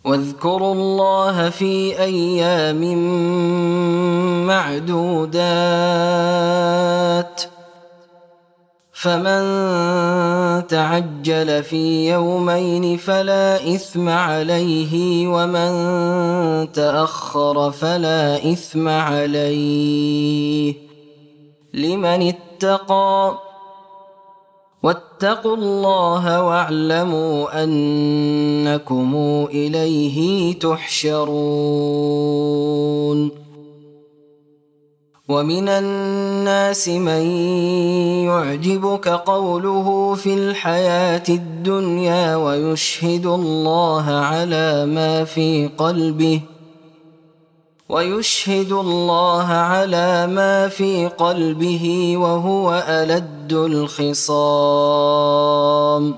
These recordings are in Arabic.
واذكروا الله في أيام معدودات فمن تعجل في يومين فلا إثم عليه ومن تأخر فلا إثم عليه لمن اتقى واتقوا الله واعلموا أنكم إليه تحشرون ومن الناس من يعجبك قوله في الحياة الدنيا ويشهد الله على ما في قلبه وهو ألد الخصام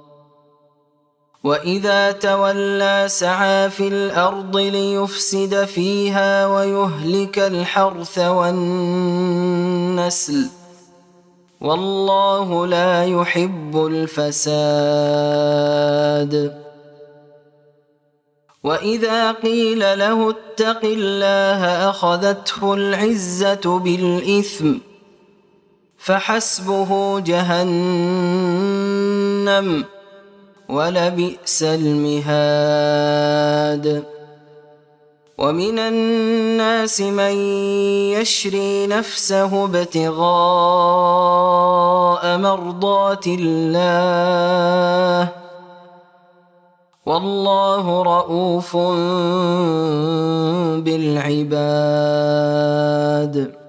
وإذا تولى سعى في الأرض ليفسد فيها ويهلك الحرث والنسل والله لا يحب الفساد وإذا قيل له اتق الله أخذته العزة بالإثم فحسبه جهنم ولبئس المهاد ومن الناس من يشري نفسه ابتغاء مرضات الله والله رؤوف بالعباد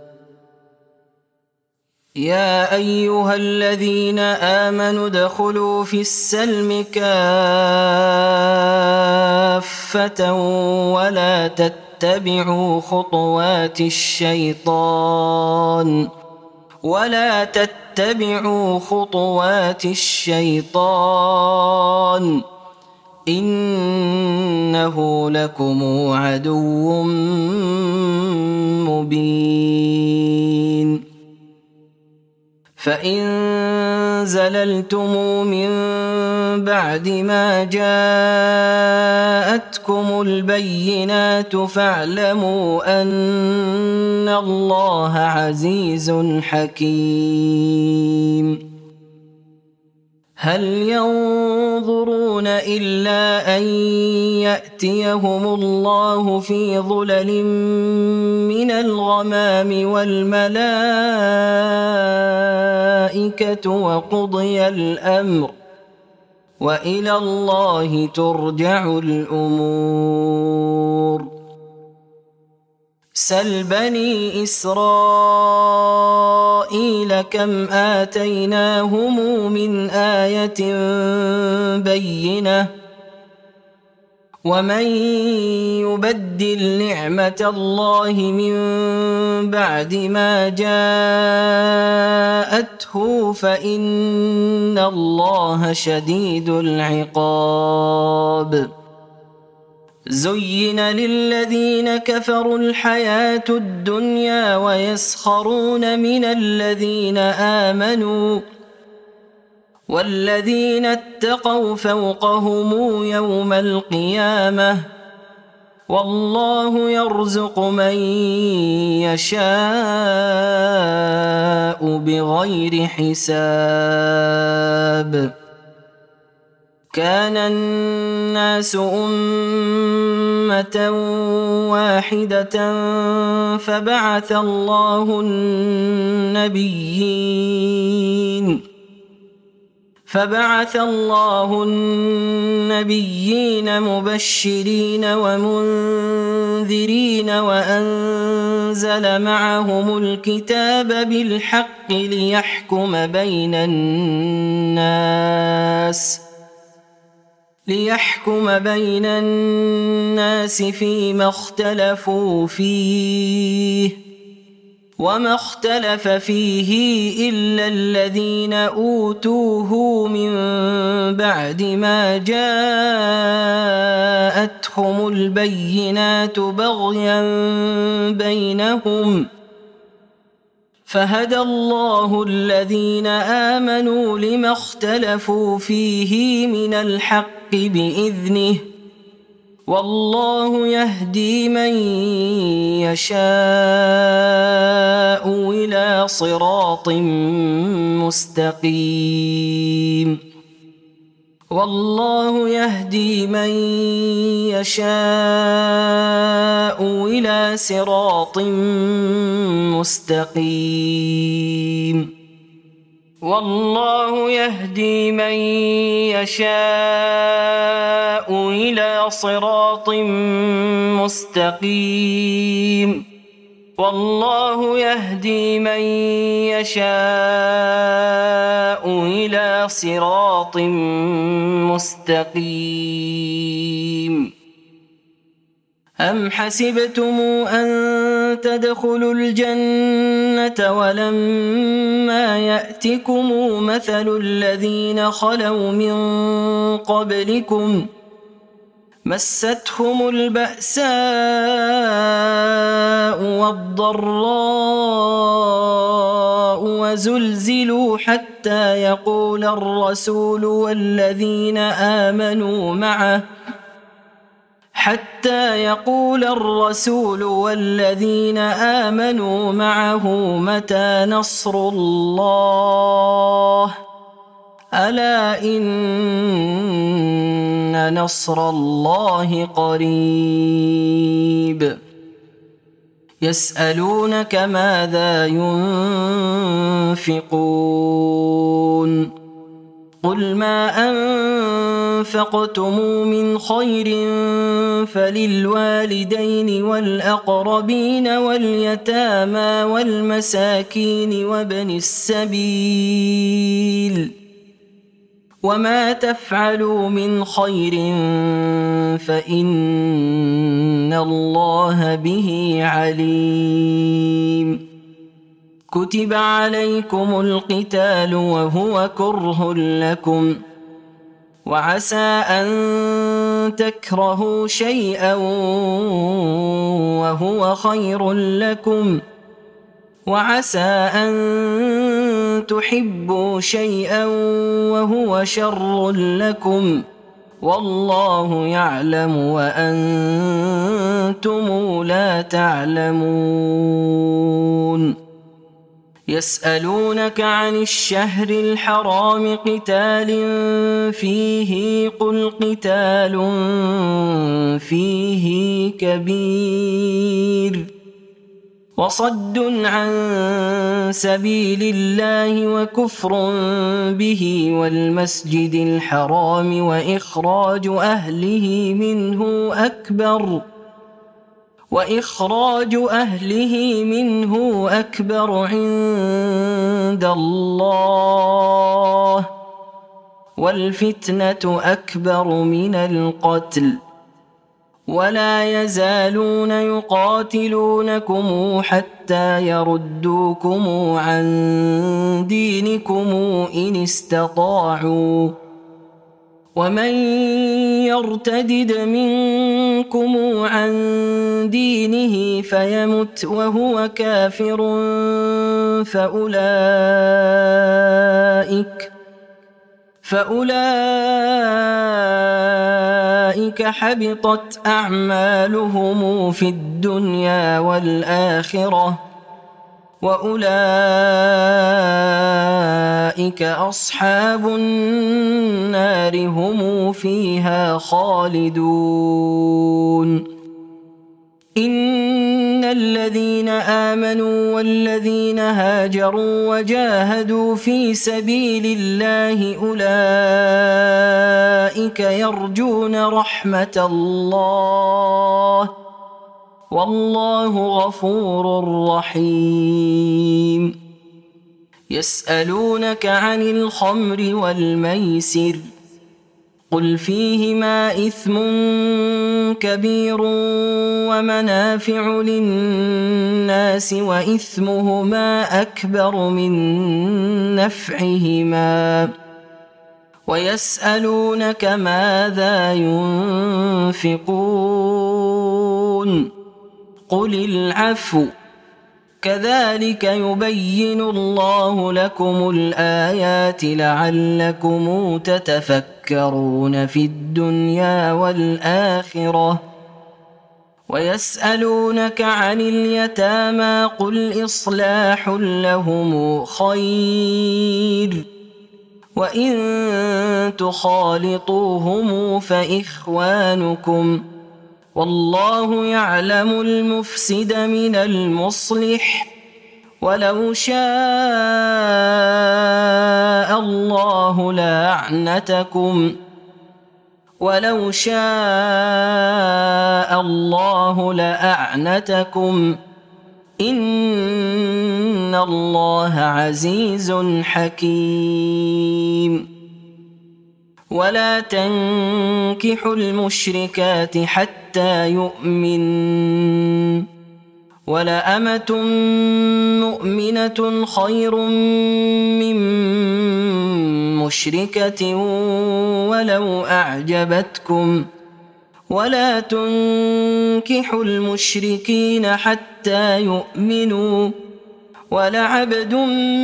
يا أيها الذين آمنوا ادخلوا في السلم كافة ولا تتبعوا خطوات الشيطان إنه لكم عدو مبين فإن زللتم من بعد ما جاءتكم البينات فاعلموا أن الله عزيز حكيم هل ينظرون إلا أن يأتيهم الله في ظلل من الغمام والملائكة وقضي الأمر وإلى الله ترجع الأمور سل بني إسرائيل كم آتيناهم من آية بينة ومن يبدل نعمة الله من بعد ما جاءته فإن الله شديد العقاب زين للذين كفروا الحياة الدنيا ويسخرون من الذين آمنوا والذين اتقوا فوقهم يوم القيامة والله يرزق من يشاء بغير حساب كان الناس أمة واحدة فبعث الله النبيين مبشرين ومنذرين وأنزل معهم الكتاب بالحق ليحكم بين الناس فيما اختلفوا فيه وما اختلف فيه إلا الذين أوتوه من بعد ما جاءتهم البينات بغيا بينهم فهدى الله الذين آمنوا لما اختلفوا فيه من الحق بإذنه والله يهدي من يشاء إلى صراط مستقيم والله يهدي من يشاء إلى صراط مستقيم والله يهدي من يشاء إلى صراط مستقيم والله يهدي من يشاء إلى صراط مستقيم أم حسبتم أن تدخلوا الجنة ولما يأتكم مثل الذين خلوا من قبلكم مستهم البأساء والضراء وزلزلوا حتى يقول الرسول والذين آمنوا معه متى نصر الله ألا إن نصر الله قريب يسألونك ماذا ينفقون قل ما أنفقتم من خير فللوالدين والأقربين واليتامى والمساكين وابن السبيل وما تفعلوا من خير فإن الله به عليم كتب عليكم القتال وهو كره لكم وعسى أن تكرهوا شيئا وهو خير لكم وعسى أن تحبوا شيئا وهو شر لكم والله يعلم وأنتم لا تعلمون يسألونك عن الشهر الحرام قتال فيه قل قتال فيه كبير وصد عن سبيل الله وكفر به والمسجد الحرام وإخراج أهله منه أكبر عند الله والفتنة أكبر من القتل ولا يزالون يقاتلونكم حتى يردوكم عن دينكم إن استطاعوا ومن يرتدد منكم عن دينه فيمت وهو كافر فأولئك حبطت أعمالهم في الدنيا والآخرة وأولئك أصحاب النار هم فيها خالدون إن الذين آمنوا والذين هاجروا وجاهدوا في سبيل الله أولئك يرجون رحمة الله والله غفور رحيم يسألونك عن الخمر والميسر قل فيهما إثم كبير ومنافع للناس وإثمهما أكبر من نفعهما ويسألونك ماذا ينفقون قل العفو كذلك يبين الله لكم الآيات لعلكم تتفكرون في الدنيا والآخرة. ويسألونك عن اليتامى قل إصلاح لهم خير وإن تخالطوهم فإخوانكم والله يعلم المفسد من المصلح ولو شاء الله لأعنتكم إن الله عزيز حكيم. ولا تنكحوا المشركات حتى يؤمنوا ولأمة مؤمنة خير من مشركة ولو أعجبتكم ولا تنكحوا المشركين حتى يؤمنوا ولعبد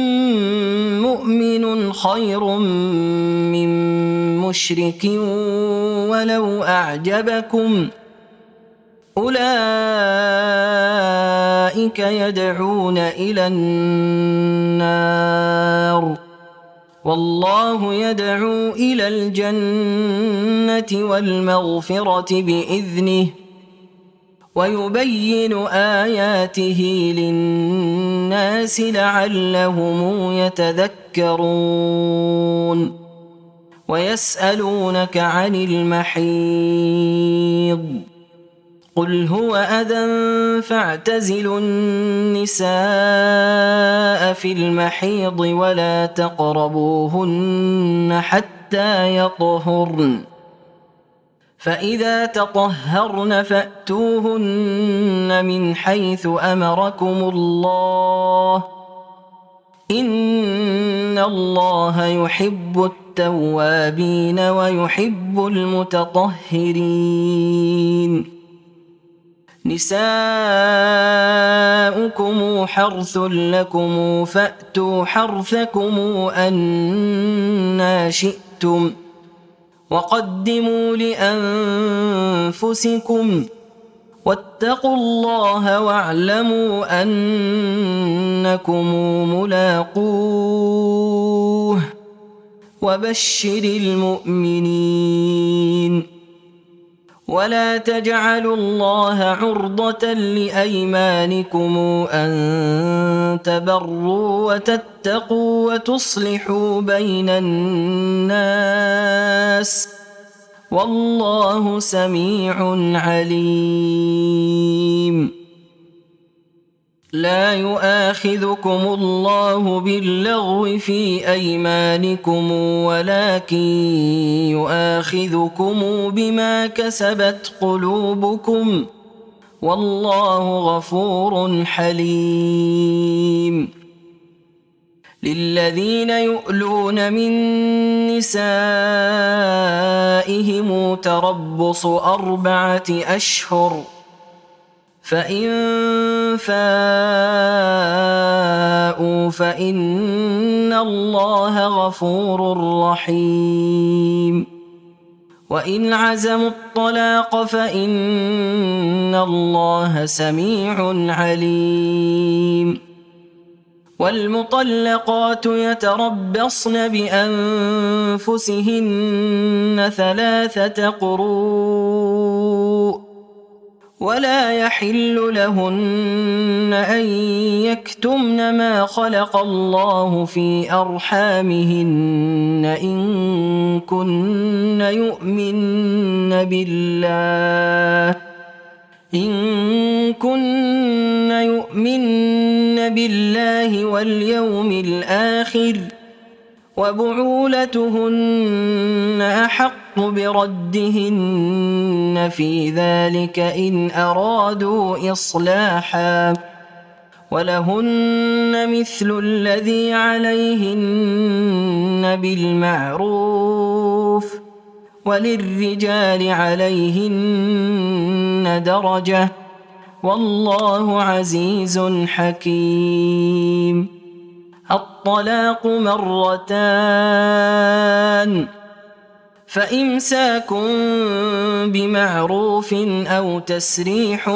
مؤمن خير من مشرك ولو أعجبكم أولئك يدعون إلى النار والله يدعو إلى الجنة والمغفرة بإذنه ويبين آياته للناس لعلهم يتذكرون. ويسألونك عن المحيض قل هو أذى فاعتزلوا النساء في المحيض ولا تقربوهن حتى يطهرن فإذا تطهرن فأتوهن من حيث أمركم الله إن الله يحب التوابين ويحب المتطهرين. نساؤكم حرث لكم فأتوا حرثكم أنى شئتم وقدموا لأنفسكم واتقوا الله واعلموا أنكم ملاقوه وبشر المؤمنين. ولا تجعلوا الله عرضة لأيمانكم أن تبروا وتتقوا وتصلحوا بين الناس والله سميع عليم. لا يؤاخذكم الله باللغو في أيمانكم ولكن يؤاخذكم بما كسبت قلوبكم والله غفور حليم. للذين يؤلون من نسائهم تربص 4 أشهر فإن فاءوا فإن الله غفور رحيم. وإن عزموا الطلاق فإن الله سميع عليم. والمطلقات يتربصن بأنفسهن 3 قروء ولا يحل لهن أن يكتمن ما خلق الله في أرحامهن إن كن يؤمن بالله واليوم الآخر وبعولتهن أحق بردهن في ذلك إن أرادوا إصلاحا ولهن مثل الذي عليهن بالمعروف وللرجال عليهن درجة والله عزيز حكيم. الطلاق مرتان، فإمساك بمعروف أو تسريح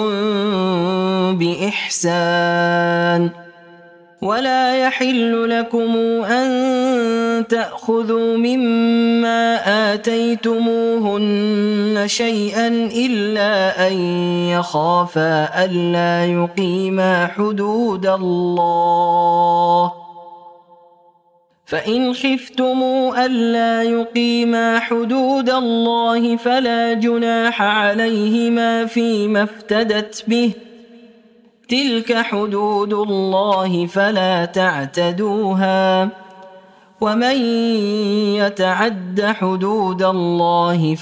بإحسان. ولا يحل لكم أن تأخذوا مما آتيتموهن شيئا إلا أن يخافا ألا يقيما حدود الله. فإن خفتموا ألا يقيما حدود الله فلا جناح عليهما فيما افتدت به، تلك حدود الله فلا تعتدوها، ومن يتعد حدود الله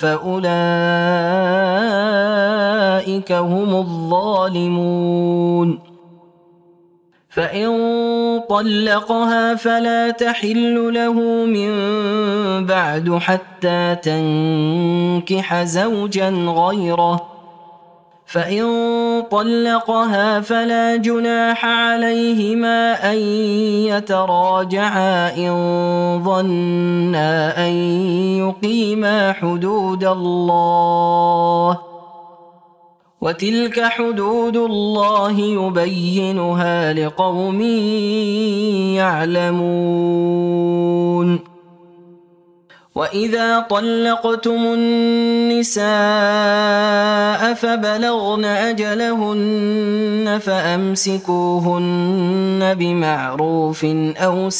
فأولئك هم الظالمون. فإن طلقها فلا تحل له من بعد حتى تنكح زوجا غيره، فإن طلقها فلا جناح عليهما أن يتراجعا إن ظنا أن يقيما حدود الله، وتلك حدود الله يبينها لقوم يعلمون. وإذا طلقتم النساء فبلغن أجلهن فأمسكوهن بمعروف أو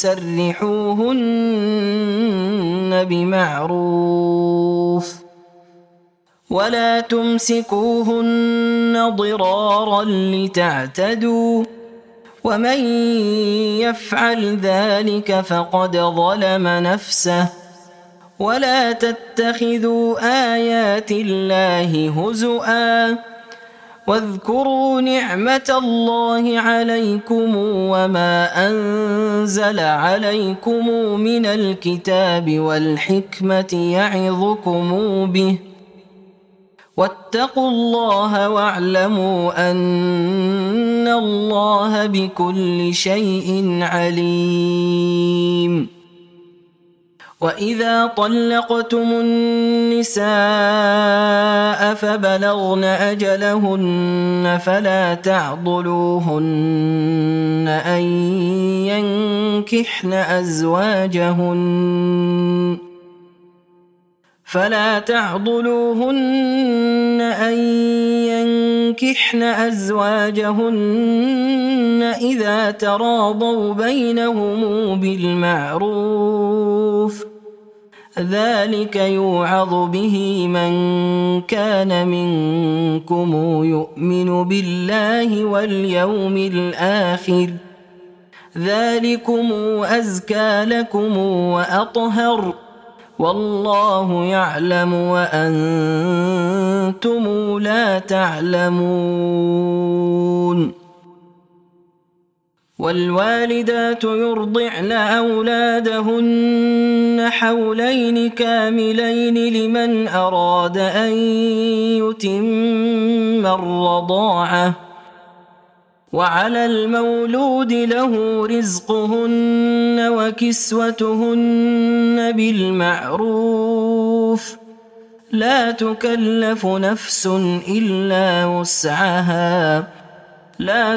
سرحوهن بمعروف، ولا تمسكوهن ضرارا لتعتدوا، ومن يفعل ذلك فقد ظلم نفسه. ولا تتخذوا آيات الله هزؤا، واذكروا نعمة الله عليكم وما أنزل عليكم من الكتاب والحكمة يعظكم به، واتقوا الله واعلموا أن الله بكل شيء عليم. وإذا طلقتم النساء فبلغن أجلهن فلا تعضلوهن أن ينكحن أزواجهن إذا تراضوا بينهم بالمعروف، ذلك يوعظ به من كان منكم يؤمن بالله واليوم الآخر، ذلكم أزكى لكم وأطهر، والله يعلم وأنتم لا تعلمون. والوالدات يرضعن أولادهن حولين كاملين لمن أراد أن يتم الرضاعة، وعلى المولود له رزقهن وكسوتهن بالمعروف، لا تكلف نفس إلا وسعها، لا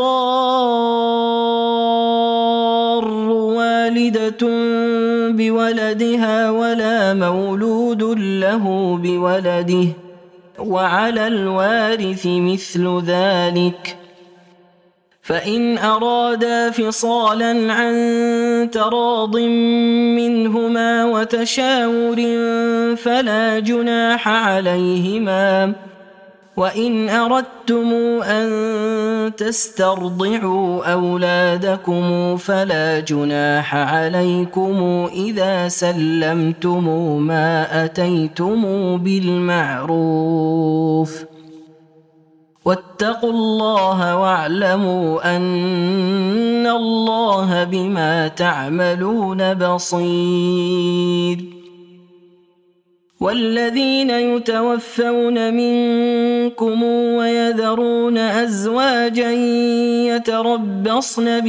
تضار والدة بولدها ولا مولود له بولده، وعلى الوارث مثل ذلك، فإن أرادا فصالا عن تراض منهما وتشاور فلا جناح عليهما، وإن أردتم أن تسترضعوا أولادكم فلا جناح عليكم إذا سلمتم ما أتيتم بالمعروف، واتقوا الله واعلموا أن الله بما تعملون بصير. والذين يتوفون منكم ويذرون أزواجا يتربصن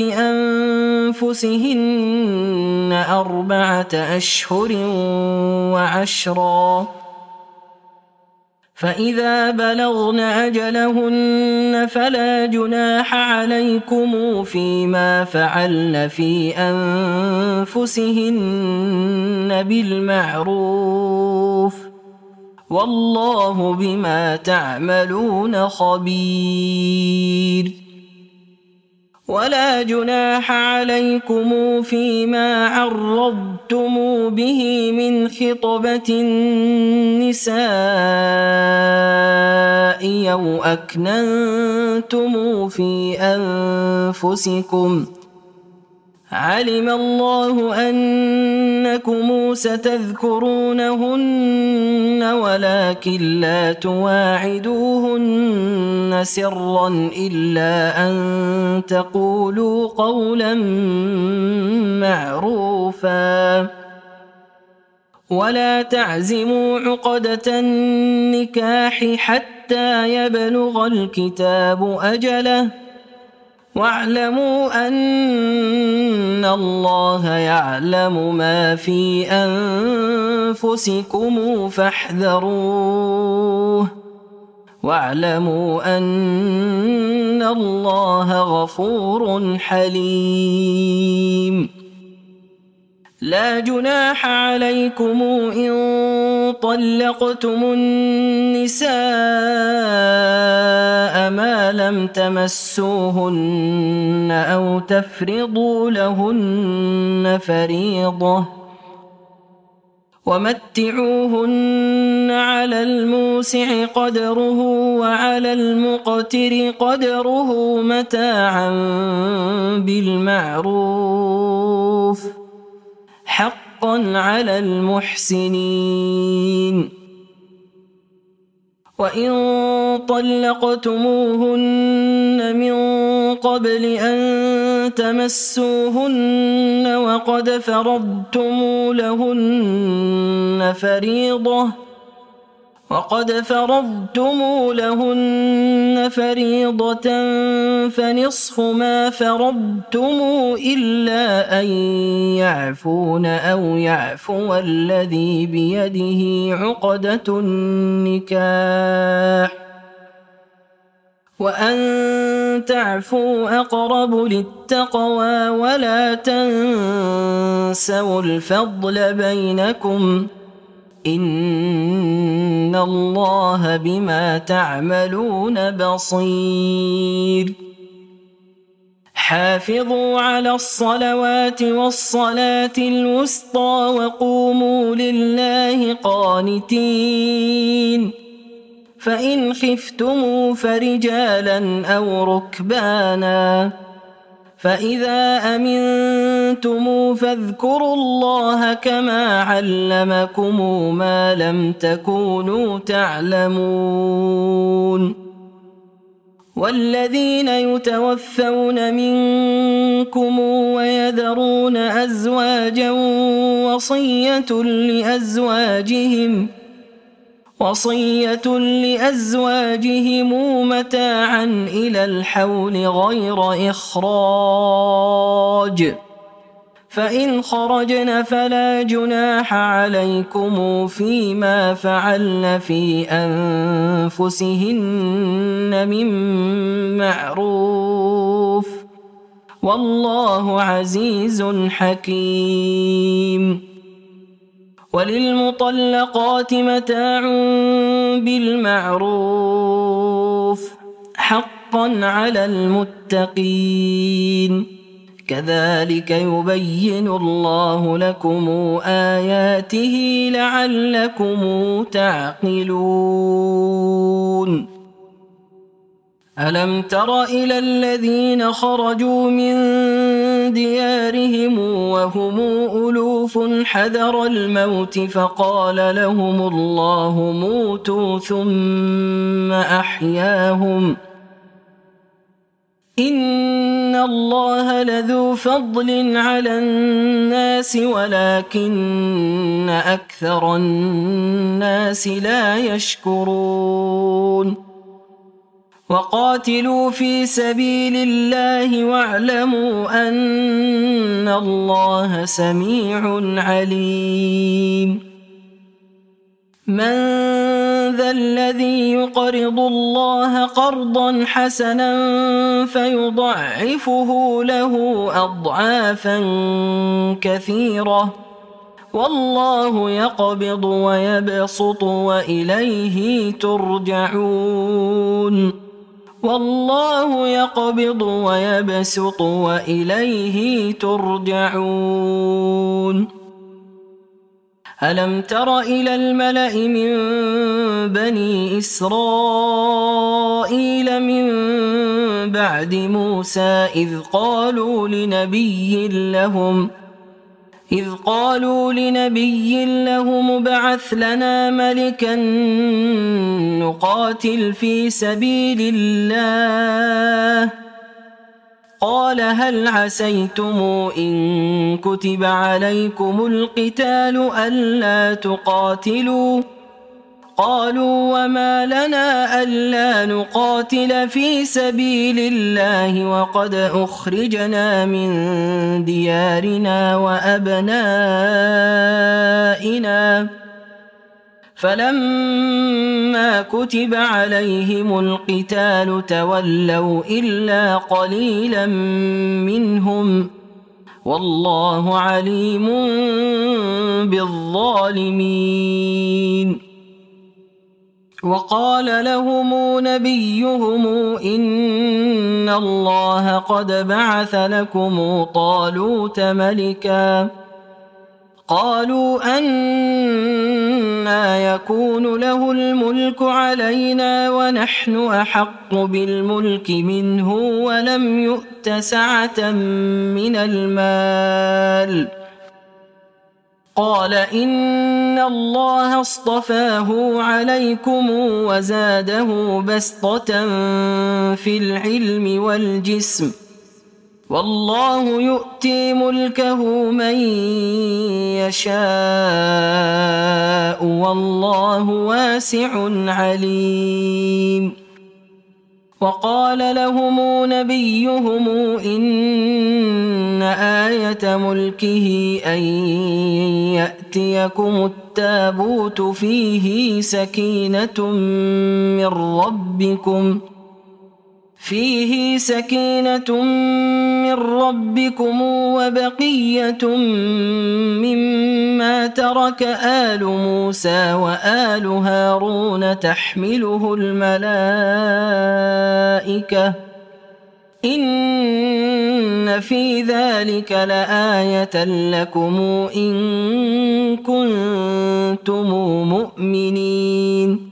بأنفسهن 4 أشهر و10 فإذا بلغن أجلهن فلا جناح عليكم فيما فعلن في أنفسهن بالمعروف والله بما تعملون خبير ولا جناح عليكم فيما عرضتم به من خطبة النساء أو أكننتم في أنفسكم علم الله أنكم ستذكرونهن ولكن لا تواعدوهن سرا إلا أن تقولوا قولا معروفا ولا تعزموا عقدة النكاح حتى يبلغ الكتاب أجله واعلموا أن الله يعلم ما في أنفسكم فاحذروه واعلموا أن الله غفور حليم لا جناح عليكم إن طلقتم النساء ما لم تمسوهن أو تفرضوا لهن فريضة ومتعوهن على الموسع قدره وعلى المقتر قدره متاعا بالمعروف حقا على المحسنين وإن طلقتموهن من قبل أن تمسوهن وقد فرضتم لهن فريضة فنصف ما فرضتم إلا أن يعفون أو يعفو الذي بيده عقدة النكاح وأن تعفوا أقرب للتقوى ولا تنسوا الفضل بينكم إن الله بما تعملون بصير حافظوا على الصلوات والصلاة الوسطى وقوموا لله قانتين فإن خفتم فرجالا أو ركبانا فإذا أمنتم فاذكروا الله كما علمكم ما لم تكونوا تعلمون والذين يتوفون منكم ويذرون أزواجا وصية لأزواجهم متاعا إلى الحول غير إخراج فإن خرجن فلا جناح عليكم فيما فعلن في أنفسهن من معروف والله عزيز حكيم وللمطلقات متاع بالمعروف حقا على المتقين كذلك يبين الله لكم آياته لعلكم تعقلون ألم تر إلى الذين خرجوا من ديارهم وهم ألوف حذر الموت فقال لهم الله موتوا ثم أحياهم إن الله لذو فضل على الناس ولكن أكثر الناس لا يشكرون وقاتلوا في سبيل الله واعلموا أن الله سميع عليم من ذا الذي يقرض الله قرضا حسنا فيضعفه له أضعافا كثيرة والله يقبض ويبسط وإليه ترجعون والله يقبض ويبسط وإليه ترجعون ألم تر إلى الملأ من بني إسرائيل من بعد موسى إذ قالوا لنبي لهم ابعث لنا ملكا نقاتل في سبيل الله قال هل عسيتم إن كتب عليكم القتال ألا تقاتلوا قالوا وما لنا ألا نقاتل في سبيل الله وقد أخرجنا من ديارنا وأبنائنا فلما كتب عليهم القتال تولوا إلا قليلا منهم والله عليم بالظالمين وقال لهم نبيهم إن الله قد بعث لكم طالوت ملكا قالوا أنى يكون له الملك علينا ونحن أحق بالملك منه ولم يؤت سعة من المال قال إن الله اصطفاه عليكم وزاده بسطة في العلم والجسم والله يؤتي ملكه من يشاء والله واسع عليم وقال لهم نبيهم إن آية ملكه أن يأتيكم التابوت فيه سكينة من ربكم وبقية مما ترك آل موسى وآل هارون تحمله الملائكة إن في ذلك لآية لكم إن كنتم مؤمنين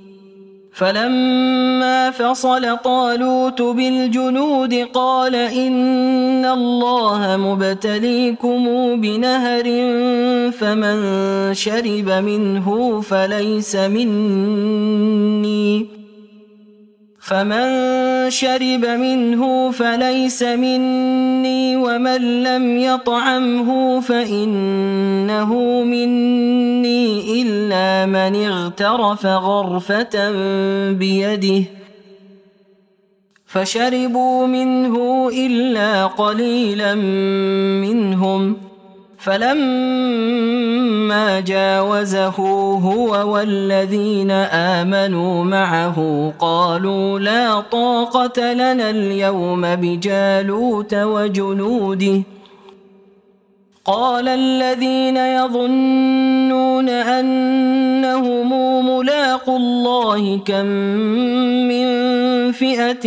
فلما فصل طالوت بالجنود قال إن الله مبتليكم بنهر فمن شرب منه فليس مني ومن لم يطعمه فإنه مني إلا من اغترف غرفة بيده فشربوا منه إلا قليلا منهم فلما جاوزه هو والذين آمنوا معه قالوا لا طاقة لنا اليوم بجالوت وجنوده قال الذين يظنون أنهم ملاقو الله كم من فئة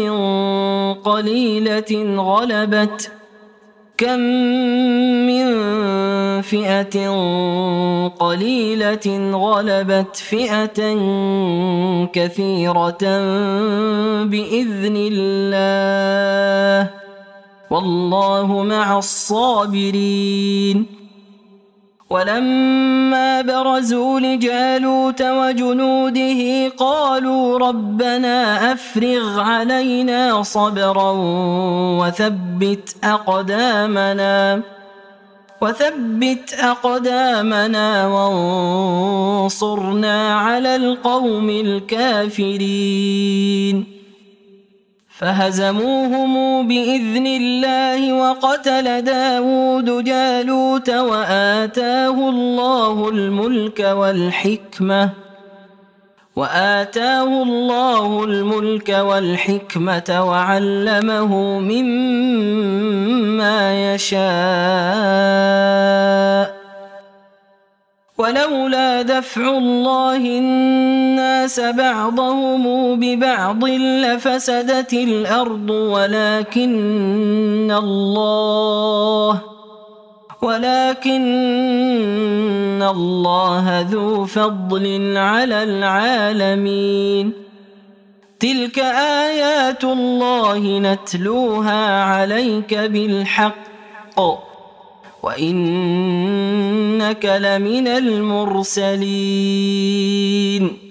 قليلة غلبت فئة كثيرة بإذن الله والله مع الصابرين ولما برزوا لجالوت وجنوده قالوا ربنا أفرغ علينا صبرا وثبت أقدامنا وانصرنا على القوم الكافرين فهزموهم بإذن الله وقتل داود جالوت وآتاه الله الملك والحكمة وعلمه مما يشاء ولولا دفع الله الناس بعضهم ببعض لفسدت الأرض ولكن الله ذو فضل على العالمين تلك آيات الله نتلوها عليك بالحق وإنك لمن المرسلين